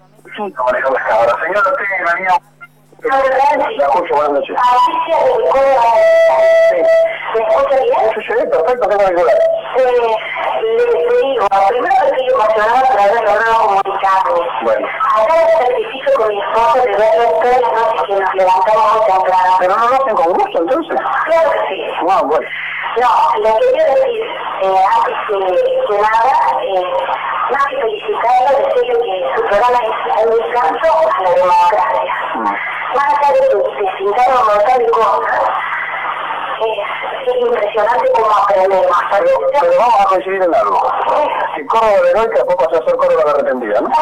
Sí, no manejar las cámaras. Señor, usted venía... La escucho, buenas noches. ¿Me escucha bien? Sí, perfecto, tengo auricular. Le digo, primero que estoy emocionada por haber logrado comunicarme. Bueno. Acá el sacrificio con mi esposo de verlo todas las noches que nos levantamos muy temprano. ¿Pero no lo hacen con gusto, entonces? Claro que sí. Ah, bueno. No, le quería decir, antes que nada, más que felicitarlo, decirle que su programa es un descanso a la democracia. Más allá de que se pintaron un montón de cosas, es impresionante cómo aprendemos. Pero vamos a coincidir en algo. Si Córdoba de Heroica, después pasa a ser Córdoba la Arrepentida, ¿no?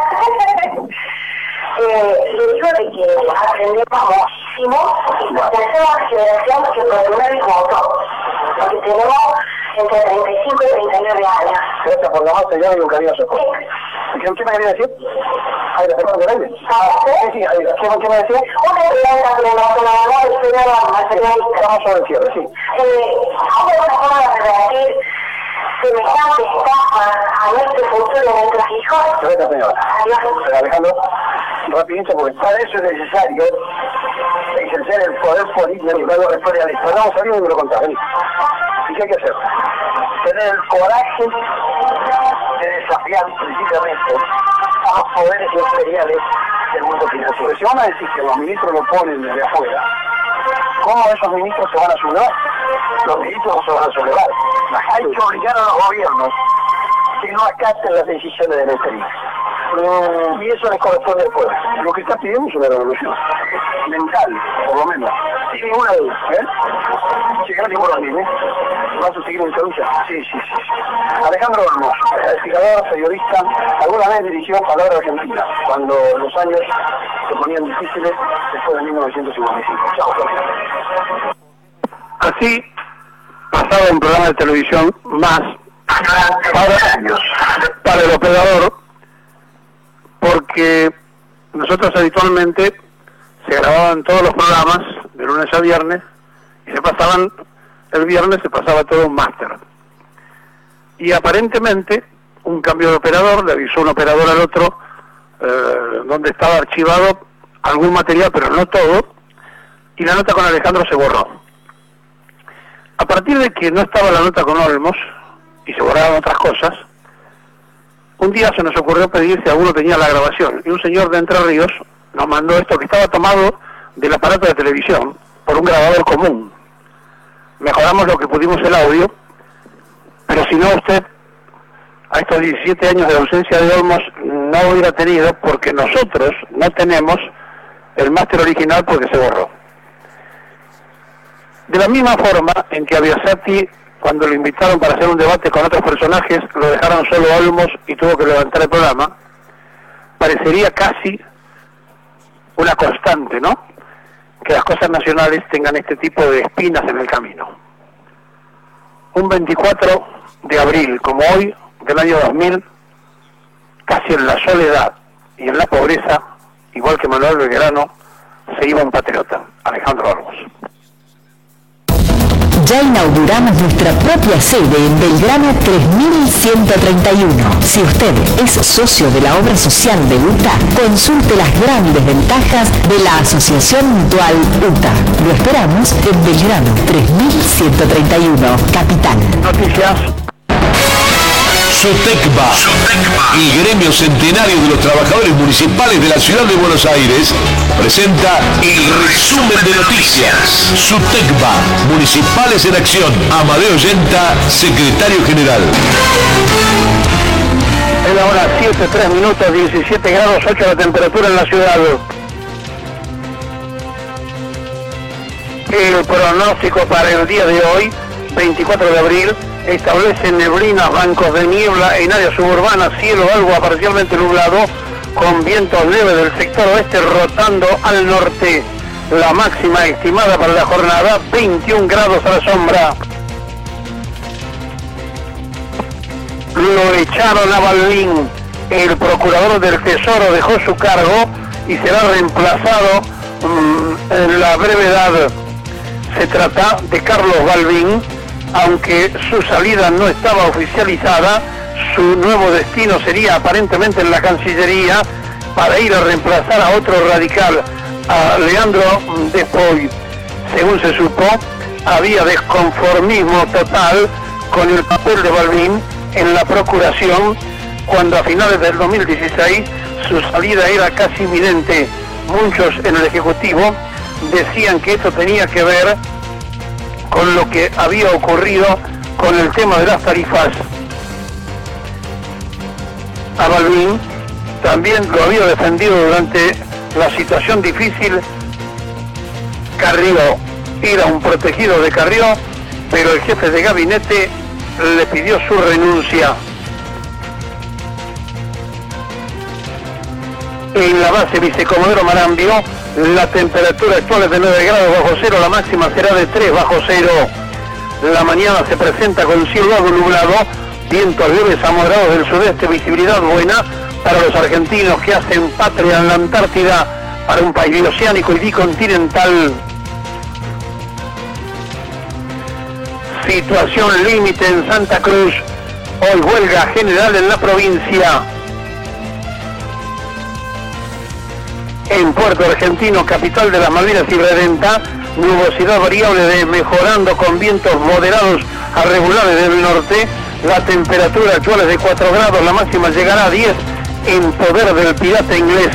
Le digo de que aprendemos muchísimo y pertenecemos a la generación que por primera vez votó. Porque tenemos entre 35 y 39 años. Gracias por llamarse, ya y un cariñoso. ¿Qué me quería decir? Ahí la tengo del aire. Sí, ahí la. ¿Qué me decía? Una pregunta que nos materialista. Vamos sobre el cierre, sí. ¿Hay alguna forma de revertir semejante estafa a nuestro futuro de nuestros hijos? Gracias, señora. Adiós. Alejandro, rapidito, porque para eso es necesario ejercer el poder político y luego después de la vamos a salir y me lo contás, vení. ¿Y qué hay que hacer? Tener el coraje de desafiar precisamente a los poderes imperiales del mundo financiero. Si van a decir que los ministros lo ponen desde afuera, ¿cómo esos ministros se van a sublevar? Los ministros no se van a sublevar. Hay que obligar a los gobiernos que no acaten las decisiones del exterior. Y eso les corresponde al pueblo. Lo que está pidiendo es una revolución mental, por lo menos. Sin ninguna duda, Llegar ninguna duda, ¿Vas a seguir en provincia? Sí. Alejandro Olmos, investigador, periodista, alguna vez dirigió Palabra Argentina, cuando los años se ponían difíciles después de 1955. Chao, Jorge. Así pasaba un programa de televisión más para el operador, porque nosotros habitualmente se grababan todos los programas de lunes a viernes y se pasaban, el viernes se pasaba todo un máster. Y aparentemente un cambio de operador, le avisó un operador al otro donde estaba archivado algún material, pero no todo, y la nota con Alejandro se borró. A partir de que no estaba la nota con Olmos y se borraban otras cosas, un día se nos ocurrió pedir si alguno tenía la grabación, y un señor de Entre Ríos nos mandó esto que estaba tomado del aparato de televisión por un grabador común. Mejoramos lo que pudimos el audio, pero si no usted a estos 17 años de ausencia de Olmos no hubiera tenido, porque nosotros no tenemos el máster original porque se borró. De la misma forma en que a Biasati, cuando lo invitaron para hacer un debate con otros personajes, lo dejaron solo Olmos y tuvo que levantar el programa, parecería casi una constante, ¿no?, que las cosas nacionales tengan este tipo de espinas en el camino. Un 24 de abril, como hoy, del año 2000, casi en la soledad y en la pobreza, igual que Manuel Belgrano, se iba un patriota, Alejandro Olmos. Ya inauguramos nuestra propia sede en Belgrano 3131. Si usted es socio de la obra social de UTA, consulte las grandes ventajas de la Asociación Mutual UTA. Lo esperamos en Belgrano 3131, Capital. Noticias. SUTECBA, el gremio centenario de los trabajadores municipales de la ciudad de Buenos Aires, presenta el resumen de noticias. SUTECBA, Municipales en Acción. Amadeo Yenta, secretario general. Es la hora 7:03, 17 grados 8 la temperatura en la ciudad. El pronóstico para el día de hoy, 24 de abril, establece neblinas, bancos de niebla en áreas suburbanas, cielo algo parcialmente nublado, con vientos leves del sector oeste rotando al norte. La máxima estimada para la jornada, 21 grados a la sombra. Lo echaron a Balbín. El procurador del Tesoro dejó su cargo y será reemplazado en la brevedad. Se trata de Carlos Balbín. Aunque su salida no estaba oficializada, su nuevo destino sería aparentemente en la Cancillería para ir a reemplazar a otro radical, a Leandro Despoy. Según se supo, había desconformismo total con el papel de Balbín en la procuración, cuando a finales del 2016 su salida era casi inminente. Muchos en el Ejecutivo decían que esto tenía que ver con lo que había ocurrido con el tema de las tarifas. A Balbín también lo había defendido durante la situación difícil Carrió. Era un protegido de Carrió, pero el jefe de gabinete le pidió su renuncia. En la base Vicecomodoro Marambio, la temperatura actual es de 9 grados bajo cero, la máxima será de 3 bajo cero. La mañana se presenta con cielo algo nublado, vientos leves a moderados del sudeste, visibilidad buena para los argentinos que hacen patria en la Antártida, para un país bioceánico y bicontinental. Situación límite en Santa Cruz, hoy huelga general en la provincia. En Puerto Argentino, capital de las Malvinas y Redenta, nubosidad variable de mejorando con vientos moderados a regulares del norte. La temperatura actual es de 4 grados, la máxima llegará a 10 en poder del pirata inglés.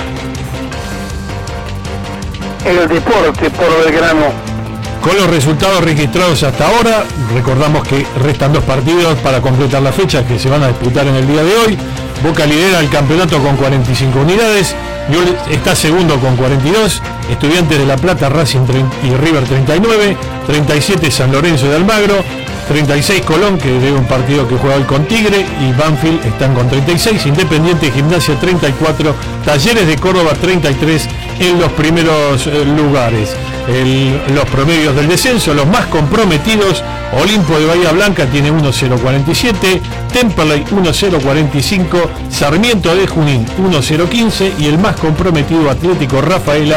El deporte por Belgrano. Con los resultados registrados hasta ahora, recordamos que restan 2 partidos para completar la fecha que se van a disputar en el día de hoy. Boca lidera el campeonato con 45 unidades, Newell's está segundo con 42, Estudiantes de La Plata, Racing y River 39, 37 San Lorenzo de Almagro, 36 Colón, que debe un partido que juega hoy con Tigre, y Banfield están con 36, Independiente, Gimnasia 34, Talleres de Córdoba 33 en los primeros lugares. Los promedios del descenso, los más comprometidos: Olimpo de Bahía Blanca tiene 1.047, Temperley 1.045, Sarmiento de Junín 1.015 y el más comprometido Atlético Rafaela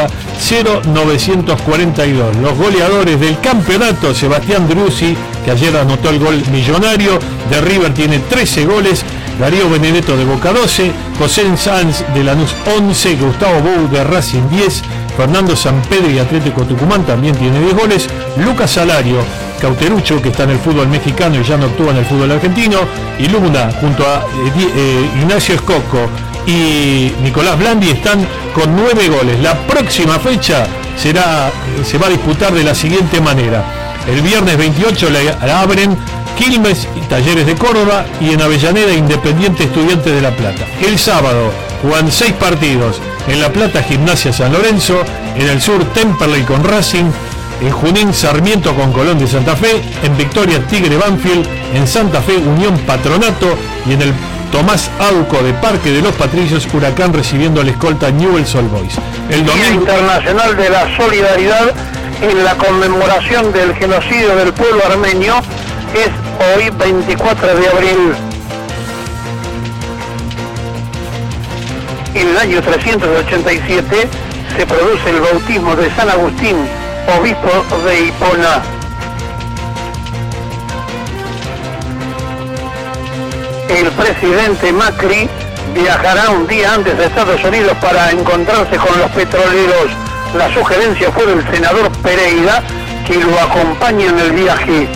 0.942. Los goleadores del campeonato: Sebastián Druzzi, que ayer anotó el gol millonario, de River tiene 13 goles, Darío Benedetto de Boca 12, José Sanz de Lanús 11, Gustavo Bou de Racing 10, Fernando Sampedri y Atlético Tucumán también tiene 10 goles, Lucas Salario, Cauterucho, que está en el fútbol mexicano y ya no actúa en el fútbol argentino, y Luna junto a Ignacio Escoco y Nicolás Blandi están con 9 goles. La próxima fecha se va a disputar de la siguiente manera: el viernes 28 la abren Quilmes y Talleres de Córdoba, y en Avellaneda Independiente Estudiantes de La Plata. El sábado juegan 6 partidos: en La Plata Gimnasia San Lorenzo, en el sur Temperley con Racing, en Junín Sarmiento con Colón de Santa Fe, en Victoria Tigre Banfield, en Santa Fe Unión Patronato, y en el Tomás Auco de Parque de los Patricios Huracán recibiendo al escolta Newell's Old Boys. El Día domingo Internacional de la Solidaridad en la conmemoración del genocidio del pueblo armenio es hoy 24 de abril. En el año 387 se produce el bautismo de San Agustín, obispo de Hipona. El presidente Macri viajará un día antes de Estados Unidos para encontrarse con los petroleros. La sugerencia fue del senador Pereira, que lo acompaña en el viaje.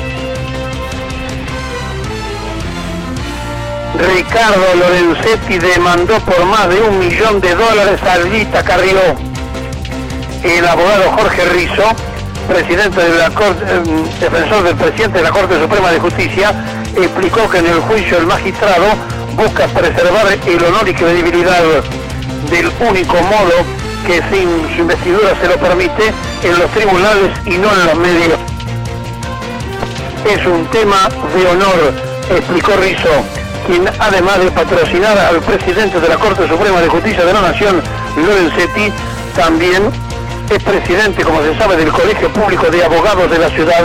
Ricardo Lorenzetti demandó por más de $1 millón a Albita Carrió. El abogado Jorge Rizzo, presidente de la Corte, defensor del presidente de la Corte Suprema de Justicia, explicó que en el juicio el magistrado busca preservar el honor y credibilidad del único modo que sin su investidura se lo permite, en los tribunales y no en los medios. Es un tema de honor, explicó Rizzo, quien además de patrocinar al presidente de la Corte Suprema de Justicia de la Nación, Lorenzetti, también es presidente, como se sabe, del Colegio Público de Abogados de la ciudad.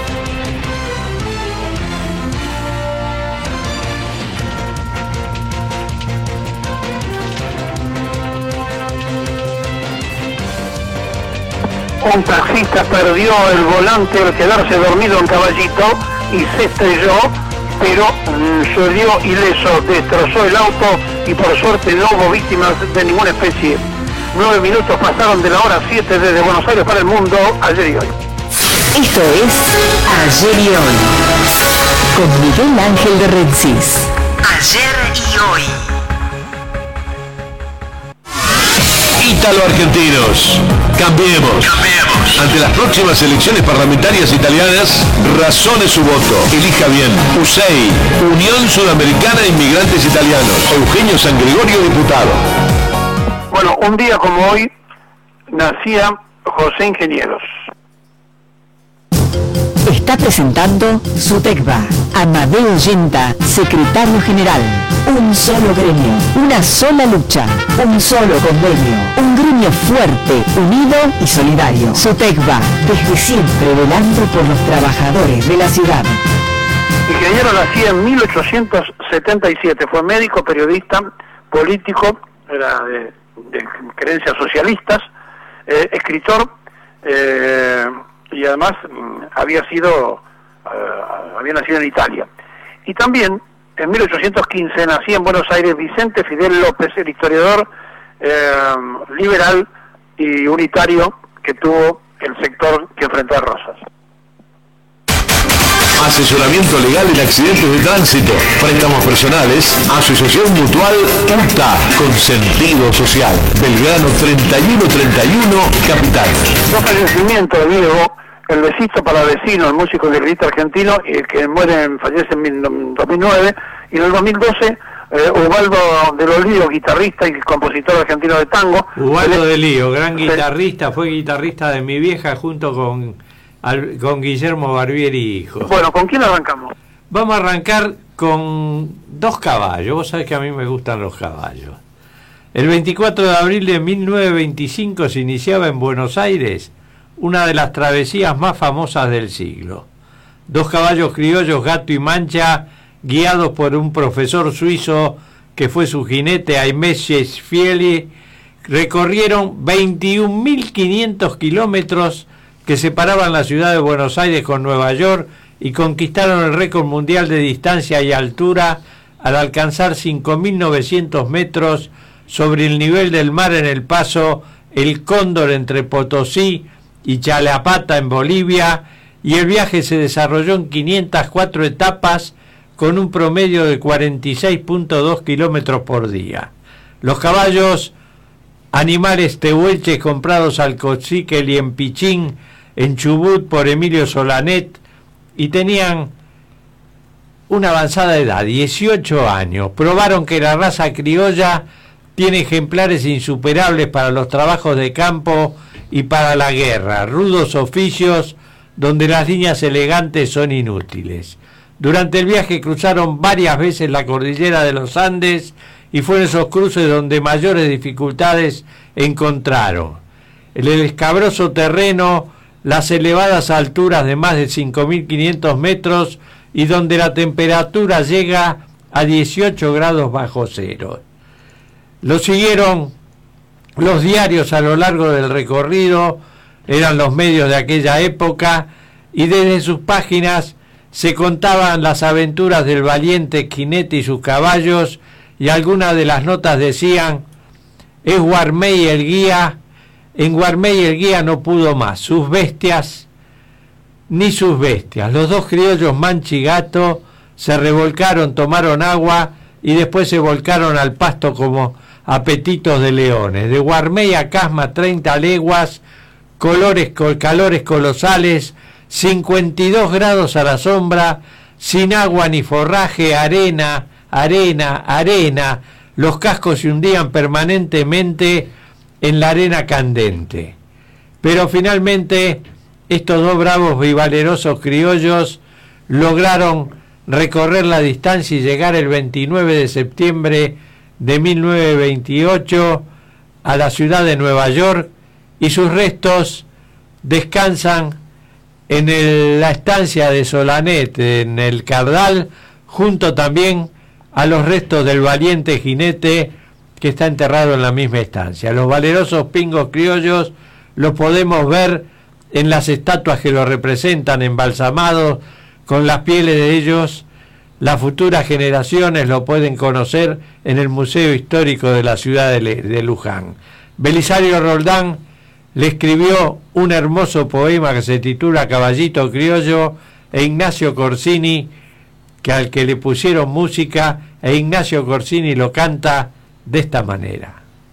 Un taxista perdió el volante al quedarse dormido en Caballito y se estrelló, pero salió ileso. Destrozó el auto y por suerte no hubo víctimas de ninguna especie. 9 minutos pasaron de la hora 7 desde Buenos Aires para el mundo, ayer y hoy. Esto es Ayer y Hoy, con Miguel Ángel de Rensis. Ayer y Hoy. Ítalo-argentinos, cambiemos. Ante las próximas elecciones parlamentarias italianas, razone su voto. Elija bien. USEI, Unión Sudamericana de Inmigrantes Italianos. Eugenio San Gregorio, diputado. Bueno, un día como hoy nacía José Ingenieros. Está presentando SUTECBA. Amadeo Yenta, secretario general. Un solo gremio, una sola lucha, un solo convenio. Un gremio fuerte, unido y solidario. SUTECBA, desde siempre velando por los trabajadores de la ciudad. Ingeniero nacía en 1877, fue médico, periodista, político, era de creencias socialistas, escritor, y además había nacido en Italia. Y también en 1815 nacía en Buenos Aires Vicente Fidel López, el historiador liberal y unitario que tuvo el sector que enfrentó a Rosas. Asesoramiento legal en accidentes de tránsito, préstamos personales, Asociación Mutual UTA, con sentido social. Belgrano 3131, Capital. Dos fallecimientos de Diego, el besito para vecino, el músico y guitarrista argentino, que fallece en 2009, y en el 2012 Ubaldo de los Líos, guitarrista y compositor argentino de tango. Ubaldo de Líos, gran guitarrista, fue guitarrista de mi vieja junto con Guillermo Barbieri hijo. Bueno, ¿con quién arrancamos? Vamos a arrancar con dos caballos. Vos sabés que a mí me gustan los caballos. El 24 de abril de 1925 se iniciaba en Buenos Aires una de las travesías más famosas del siglo. Dos caballos criollos, Gato y Mancha, guiados por un profesor suizo que fue su jinete, Aimé Schiaffelli, recorrieron 21.500 kilómetros que separaban la ciudad de Buenos Aires con Nueva York y conquistaron el récord mundial de distancia y altura al alcanzar 5.900 metros sobre el nivel del mar en el paso El Cóndor entre Potosí y Chalapata en Bolivia, y el viaje se desarrolló en 504 etapas con un promedio de 46.2 kilómetros por día. Los caballos, animales tehuelches comprados al Cochiquel y en Pichín, en Chubut por Emilio Solanet, y tenían una avanzada edad, 18 años. Probaron que la raza criolla tiene ejemplares insuperables para los trabajos de campo y para la guerra, rudos oficios donde las líneas elegantes son inútiles. Durante el viaje cruzaron varias veces la cordillera de los Andes y fue en esos cruces donde mayores dificultades encontraron. El escabroso terreno, las elevadas alturas de más de 5.500 metros y donde la temperatura llega a 18 grados bajo cero. Lo siguieron los diarios a lo largo del recorrido, eran los medios de aquella época, y desde sus páginas se contaban las aventuras del valiente jinete y sus caballos, y algunas de las notas decían: es Guarmey el guía, en Guarmey el guía no pudo más, sus bestias, los dos criollos Mancha y Gato se revolcaron, tomaron agua y después se volcaron al pasto como apetitos de leones. De Guarmey a Casma 30 leguas, calores colosales, 52 grados a la sombra, sin agua ni forraje, arena, los cascos se hundían permanentemente en la arena candente. Pero finalmente estos dos bravos y valerosos criollos lograron recorrer la distancia y llegar el 29 de septiembre de 1928 a la ciudad de Nueva York, y sus restos descansan en la estancia de Solanet, en el Cardal, junto también a los restos del valiente jinete que está enterrado en la misma estancia. Los valerosos pingos criollos los podemos ver en las estatuas que los representan embalsamados con las pieles de ellos Las futuras generaciones lo pueden conocer en el Museo Histórico de la ciudad de Luján. Belisario Roldán le escribió un hermoso poema que se titula Caballito Criollo, e Ignacio Corsini, al que le pusieron música, e Ignacio Corsini lo canta de esta manera.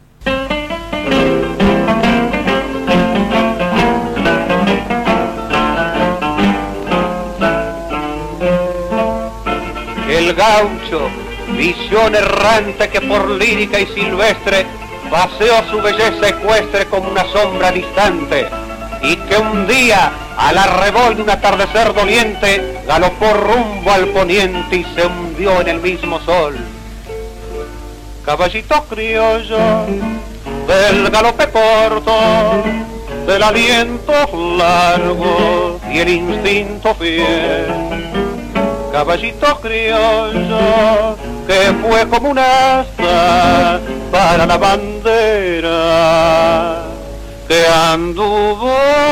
El gaucho, visión errante que por lírica y silvestre paseó su belleza ecuestre como una sombra distante, y que un día, al arrebol de un atardecer doliente, galopó rumbo al poniente y se hundió en el mismo sol. Caballito criollo, del galope corto, del aliento largo y el instinto fiel. Caballito criollo, que fue como un asta para la bandera, que anduvo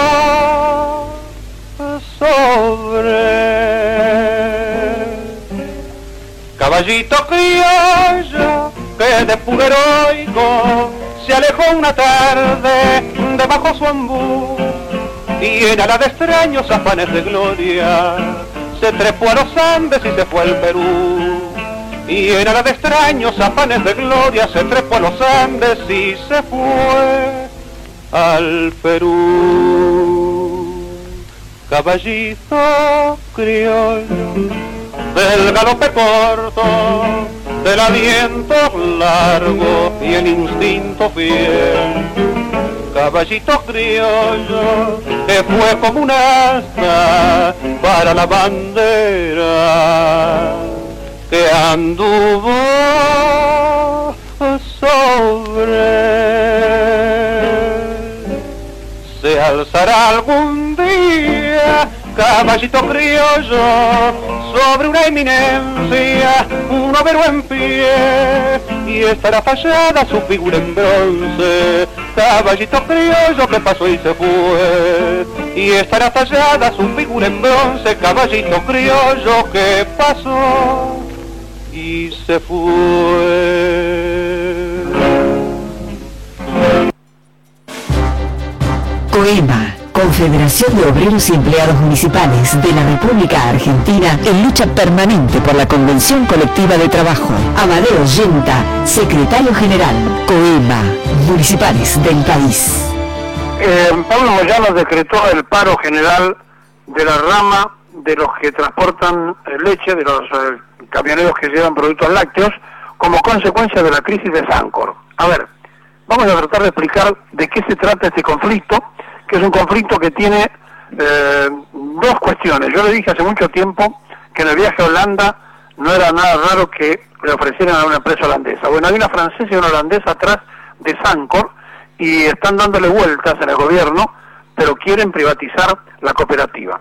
sobre. Caballito criollo, que de puro heroico se alejó una tarde debajo su ombú, y en ala de extraños afanes de gloria se trepó a los Andes y se fue al Perú. Y en ala de extraños afanes de gloria se trepó a los Andes y se fue al Perú. Caballito criollo, del galope corto, del aliento largo y el instinto fiel. Caballito criollo, que fue como un asta para la bandera, que anduvo sobre. Se alzará algún día, caballito criollo, sobre una eminencia, un overo en pie, y estará fallada su figura en bronce. Caballito criollo que pasó y se fue, y estará fallada su figura en bronce. Caballito criollo que pasó y se fue. COEMA, Confederación de Obreros y Empleados Municipales de la República Argentina, en lucha permanente por la Convención Colectiva de Trabajo. Amadeo Yenta, Secretario General, COEMA, Municipales del país. Pablo Moyano decretó el paro general de la rama de los que transportan leche, de los camioneros que llevan productos lácteos, como consecuencia de la crisis de Sancor. A ver, vamos a tratar de explicar de qué se trata este conflicto, que es un conflicto que tiene dos cuestiones. Yo le dije hace mucho tiempo que en el viaje a Holanda no era nada raro que le ofrecieran a una empresa holandesa. Bueno, hay una francesa y una holandesa atrás de Sancor y están dándole vueltas en el gobierno, pero quieren privatizar la cooperativa.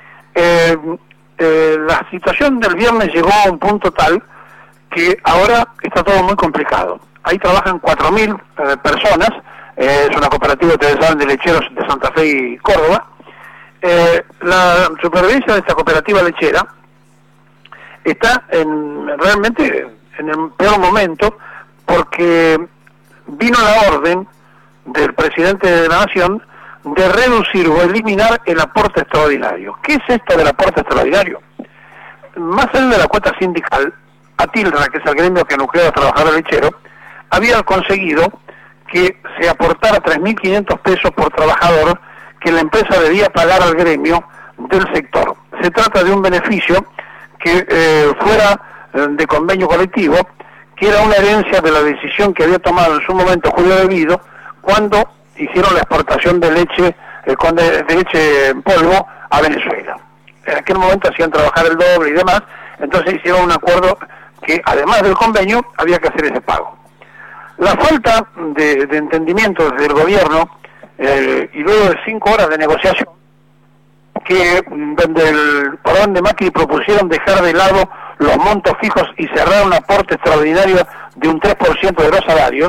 La situación del viernes llegó a un punto tal que ahora está todo muy complicado. Ahí trabajan 4.000 personas. Es una cooperativa, ustedes saben, de lecheros de Santa Fe y Córdoba. La supervivencia de esta cooperativa lechera está realmente en el peor momento, porque vino la orden del presidente de la Nación de reducir o eliminar el aporte extraordinario. ¿Qué es esto del aporte extraordinario? Más allá de la cuota sindical, ATILRA, que es el gremio que nuclea a los trabajadores lecheros, había conseguido que se aportara 3.500 pesos por trabajador que la empresa debía pagar al gremio del sector. Se trata de un beneficio que fuera de convenio colectivo, que era una herencia de la decisión que había tomado en su momento Julio De Vido cuando hicieron la exportación de leche, de leche en polvo a Venezuela. En aquel momento hacían trabajar el doble y demás, entonces hicieron un acuerdo que además del convenio había que hacer ese pago. La falta de entendimiento desde el gobierno y luego de 5 horas de negociación, que donde el porón de Macri propusieron dejar de lado los montos fijos y cerrar un aporte extraordinario de un 3% de los salarios,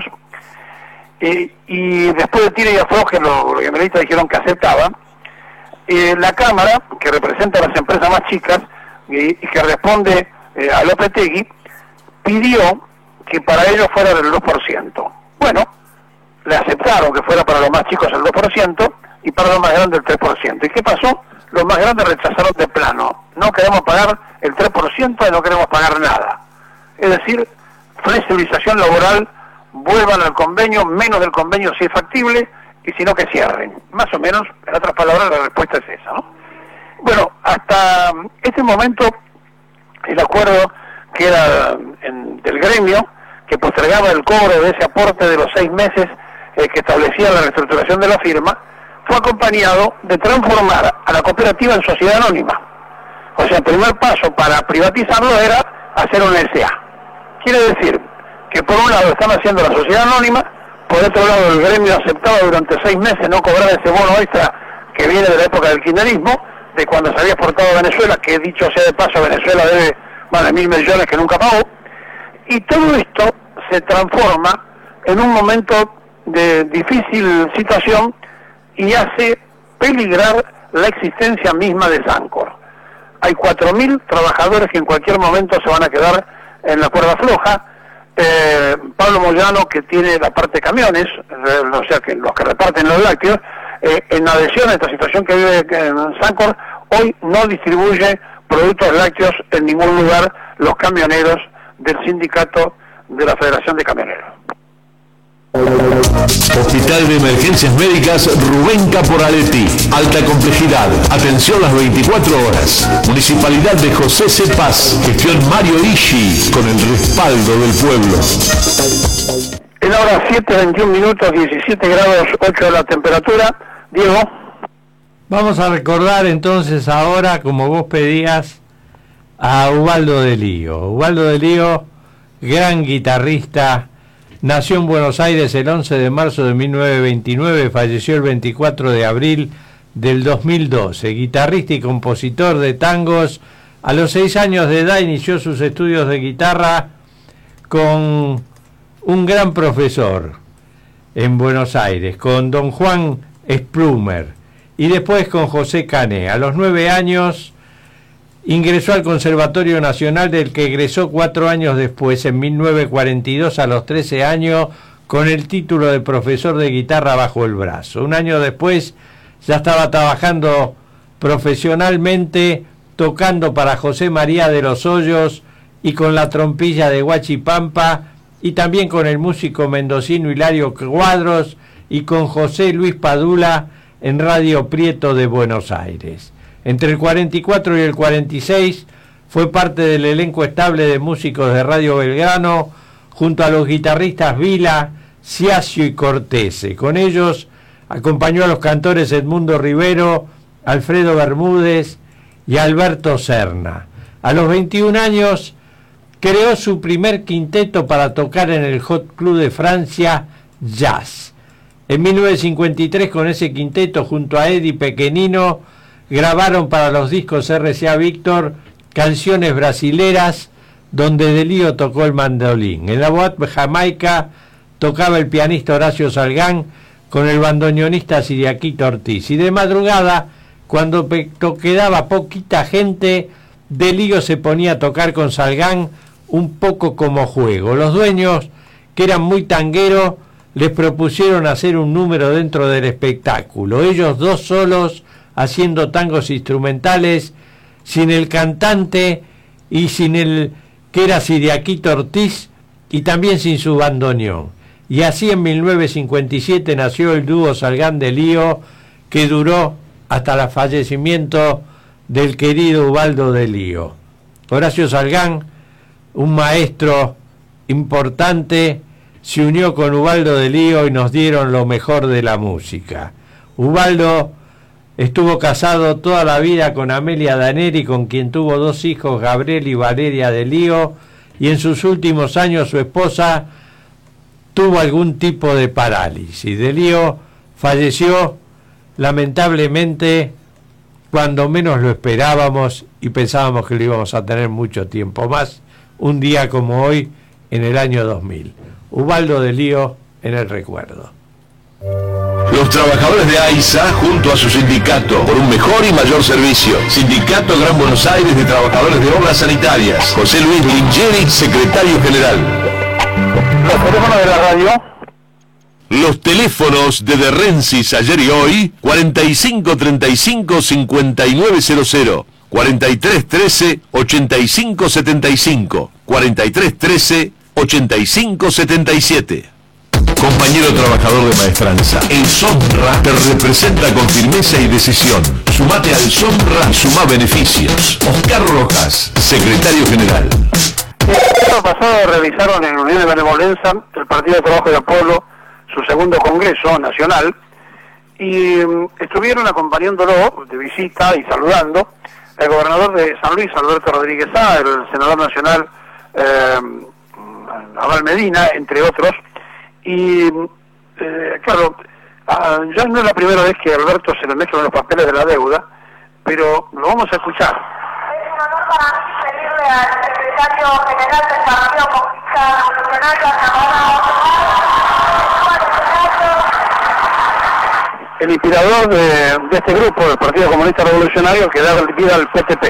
y después de tira y afloje los gremialistas dijeron que aceptaban. La Cámara, que representa a las empresas más chicas y que responde a Lopetegui, pidió que para ellos fuera del 2%. Bueno, le aceptaron que fuera para los más chicos el 2% y para los más grandes el 3%. ¿Y qué pasó? Los más grandes rechazaron de plano. No queremos pagar el 3% y no queremos pagar nada. Es decir, flexibilización laboral, vuelvan al convenio, menos del convenio si es factible, y si no que cierren. Más o menos, en otras palabras, la respuesta es esa, ¿no? Bueno, hasta este momento, el acuerdo que era del gremio, que postergaba el cobro de ese aporte de los 6 meses que establecía la reestructuración de la firma, fue acompañado de transformar a la cooperativa en sociedad anónima. O sea, el primer paso para privatizarlo era hacer una SA. Quiere decir que por un lado están haciendo la sociedad anónima, por otro lado el gremio aceptaba durante 6 meses no cobrar ese bono extra que viene de la época del kirchnerismo, de cuando se había exportado a Venezuela, que dicho sea de paso, Venezuela debe más de 1.000 millones que nunca pagó, y todo esto se transforma en un momento de difícil situación y hace peligrar la existencia misma de Sancor. Hay 4.000 trabajadores que en cualquier momento se van a quedar en la cuerda floja. Pablo Moyano, que tiene la parte de camiones, o sea, que los que reparten los lácteos, en adhesión a esta situación que vive en Sancor, hoy no distribuye productos lácteos en ningún lugar los camioneros del sindicato de la Federación de Camioneros. Hospital de Emergencias Médicas Rubén Caporaletti. Alta complejidad. Atención las 24 horas. Municipalidad de José C. Paz. Gestión Mario Ishi. Con el respaldo del pueblo. En la hora 7:21 minutos, 17 grados 8 de la temperatura. Diego. Vamos a recordar entonces ahora, como vos pedías, a Ubaldo de Lío. Ubaldo de Lío, gran guitarrista. Nació en Buenos Aires el 11 de marzo de 1929, falleció el 24 de abril del 2012. Guitarrista y compositor de tangos, a los 6 años de edad inició sus estudios de guitarra con un gran profesor en Buenos Aires, con don Juan Splumer, y después con José Cané. A los 9 años ingresó al Conservatorio Nacional, del que egresó 4 años después, en 1942, a los 13 años, con el título de profesor de guitarra bajo el brazo. Un año después ya estaba trabajando profesionalmente, tocando para José María de los Hoyos y con la trompilla de Huachipampa, y también con el músico mendocino Hilario Cuadros y con José Luis Padula en Radio Prieto de Buenos Aires. Entre el 44 y el 46 fue parte del elenco estable de músicos de Radio Belgrano, junto a los guitarristas Vila, Ciasio y Cortese. Con ellos acompañó a los cantores Edmundo Rivero, Alfredo Bermúdez y Alberto Serna. A los 21 años creó su primer quinteto para tocar en el Hot Club de Francia, Jazz. En 1953, con ese quinteto, junto a Eddie Pequenino, grabaron para los discos RCA Víctor canciones brasileras, donde De Lío tocó el mandolín. En la Boate Jamaica tocaba el pianista Horacio Salgán con el bandoneonista Siriaquito Ortiz. Y de madrugada, cuando quedaba poquita gente, De Lío se ponía a tocar con Salgán un poco como juego. Los dueños, que eran muy tangueros, les propusieron hacer un número dentro del espectáculo. Ellos dos solos haciendo tangos instrumentales, sin el cantante y sin el que era Siriaquito Ortiz, y también sin su bandoneón. Y así en 1957 nació el dúo Salgán de Lío, que duró hasta el fallecimiento del querido Ubaldo de Lío. Horacio Salgán, un maestro importante, se unió con Ubaldo de Lío y nos dieron lo mejor de la música. Ubaldo estuvo casado toda la vida con Amelia Daneri, con quien tuvo 2 hijos, Gabriel y Valeria de Lío, y en sus últimos años su esposa tuvo algún tipo de parálisis. De Lío falleció lamentablemente cuando menos lo esperábamos y pensábamos que lo íbamos a tener mucho tiempo más, un día como hoy en el año 2000. Ubaldo de Lío en el recuerdo. Los Los trabajadores de AISA junto a su sindicato por un mejor y mayor servicio. Sindicato Gran Buenos Aires de Trabajadores de Obras Sanitarias. José Luis Lingeri, secretario general. Los teléfonos de la radio. Los teléfonos de Rensis ayer y hoy, 4535-5900, 4313-8575, 4313-8577. Compañero trabajador de Maestranza, el SOMRA te representa con firmeza y decisión. Sumate al SOMRA y sumá beneficios. Oscar Rojas, secretario general. El año pasado realizaron en Unión de Benevolencia el Partido de Trabajo del Pueblo su segundo congreso nacional y estuvieron acompañándolo de visita y saludando el gobernador de San Luis, Alberto Rodríguez Sá, el senador nacional Abel Medina, entre otros. Y claro, ya no es la primera vez que Alberto se le mezclan los papeles de la deuda, pero lo vamos a escuchar. Es un honor para mí pedirle al secretario general del Partido Comunista Revolucionario, el inspirador de este grupo, del Partido Comunista Revolucionario, que da vida al PTP.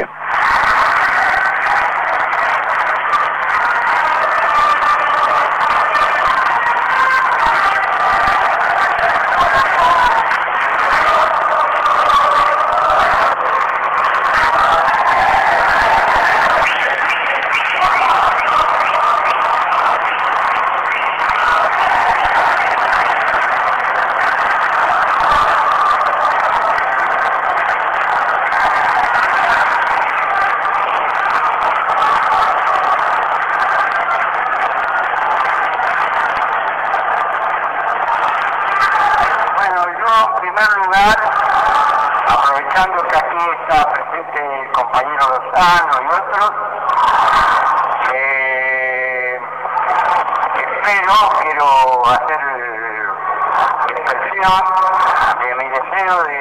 Quiero hacer expresión de mi deseo de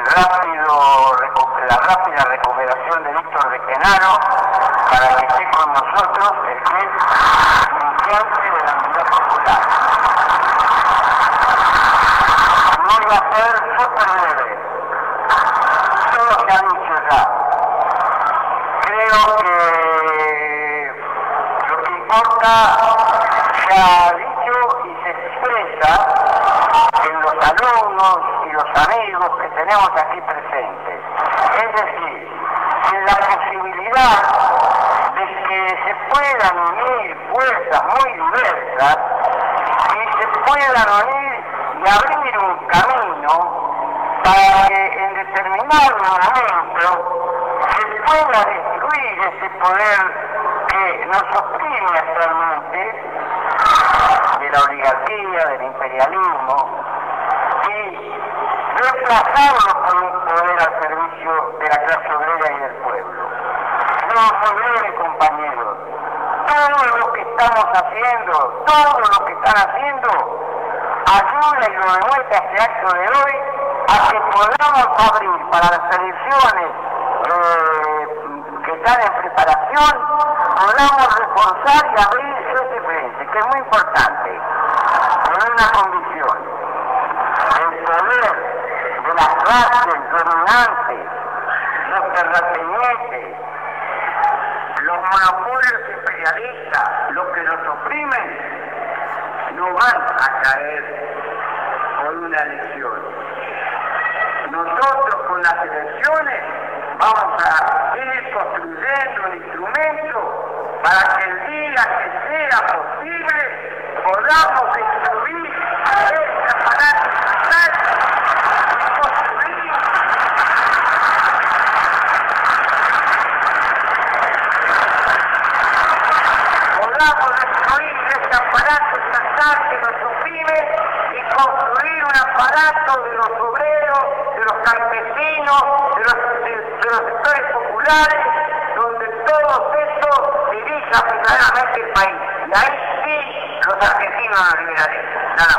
la rápida recuperación de Víctor de Genaro para que esté con nosotros el que es iniciante de la Unidad Popular. No iba a ser súper breve. Todo se ha dicho ya. Creo que lo que importa se ha dicho y se expresa en los alumnos y los amigos que tenemos aquí presentes. Es decir, en la posibilidad de que se puedan unir fuerzas muy diversas y se puedan unir y abrir un camino para que en determinado momento se pueda destruir ese poder que nos oprime actualmente, de la oligarquía, del imperialismo, y reemplazarlo por un poder al servicio de la clase obrera y del pueblo. No se olviden, compañeros, todo lo que estamos haciendo, todo lo que están haciendo, ayuda y lo demuestra este acto de hoy a que podamos abrir para las elecciones que están en preparación, podamos reforzar y abrir ese frente, que es muy importante, con una condición: el poder de las clases dominantes, los terratenientes, los monopolios imperialistas, los que nos oprimen, no van a caer por una elección. Nosotros con las elecciones vamos a ir construyendo un instrumento para que el día que sea posible podamos destruir este aparato estatal y construir este aparato estatal que nos oprime y construir un aparato de los obreros, de los campesinos, de los sectores populares, donde todos estos dirijan verdaderamente el país. Y ahí sí los argentinos nos liberaremos. Nada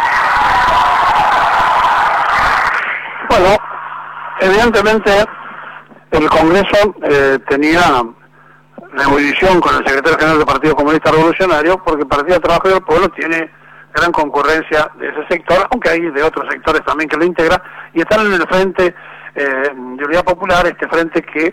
más. Bueno, evidentemente el Congreso tenía la ebullición con el secretario general del Partido Comunista Revolucionario, porque el Partido de Trabajo del Pueblo tiene gran concurrencia de ese sector, aunque hay de otros sectores también que lo integra, y están en el frente de Unidad Popular, este frente que